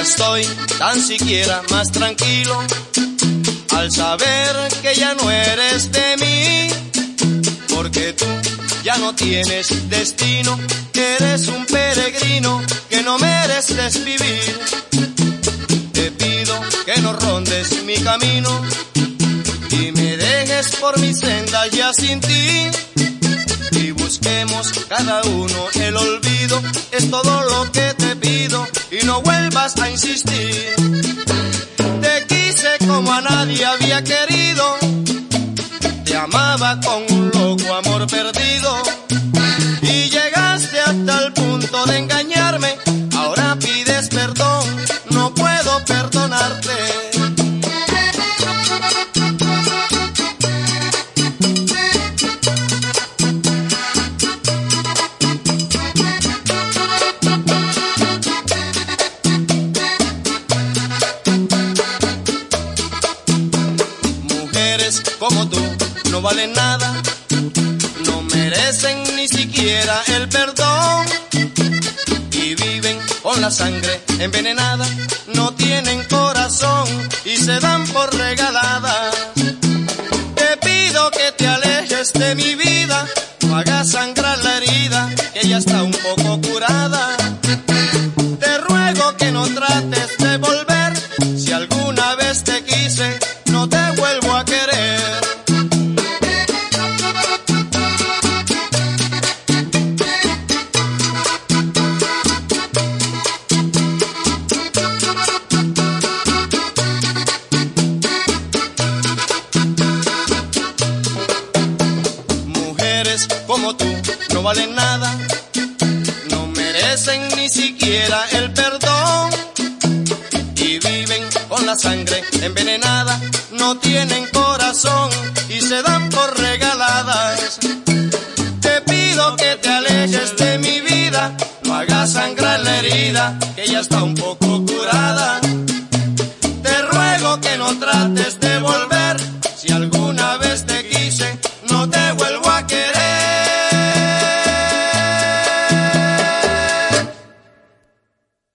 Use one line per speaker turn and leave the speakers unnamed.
estoy tan siquiera más tranquilo al saber que ya no eres de mí, porque tú ya no tienes destino, eres un peregrino que no mereces vivir. Te pido que no rondes mi camino y me dejes por mi senda ya sin ti, y busquemos cada uno el olvido, es todo lo que te pido, y no vuelvas a insistir. Te quise como a nadie había querido, te amaba con un loco amor perdido, y llegaste hasta el punto de engañarme, ahora pides perdón, no puedo perdonarte. Como tú no valen nada, no merecen ni siquiera el perdón, y viven con la sangre envenenada, no tienen corazón y se dan por regaladas. Te pido que te alejes de mi vida, no hagas sangrar la herida que ya está un poco curada. Te ruego que no trates de volver, si alguna vez te quise no te vuelvo a querer. Mujeres como tú no valen nada, no merecen ni siquiera el perdón, y viven con la sangre envenenada, no tienen corazón y se dan por regaladas. Te pido que te alejes de mi vida, no hagas sangrar la herida que ya está un poco curada. Te ruego que no trates de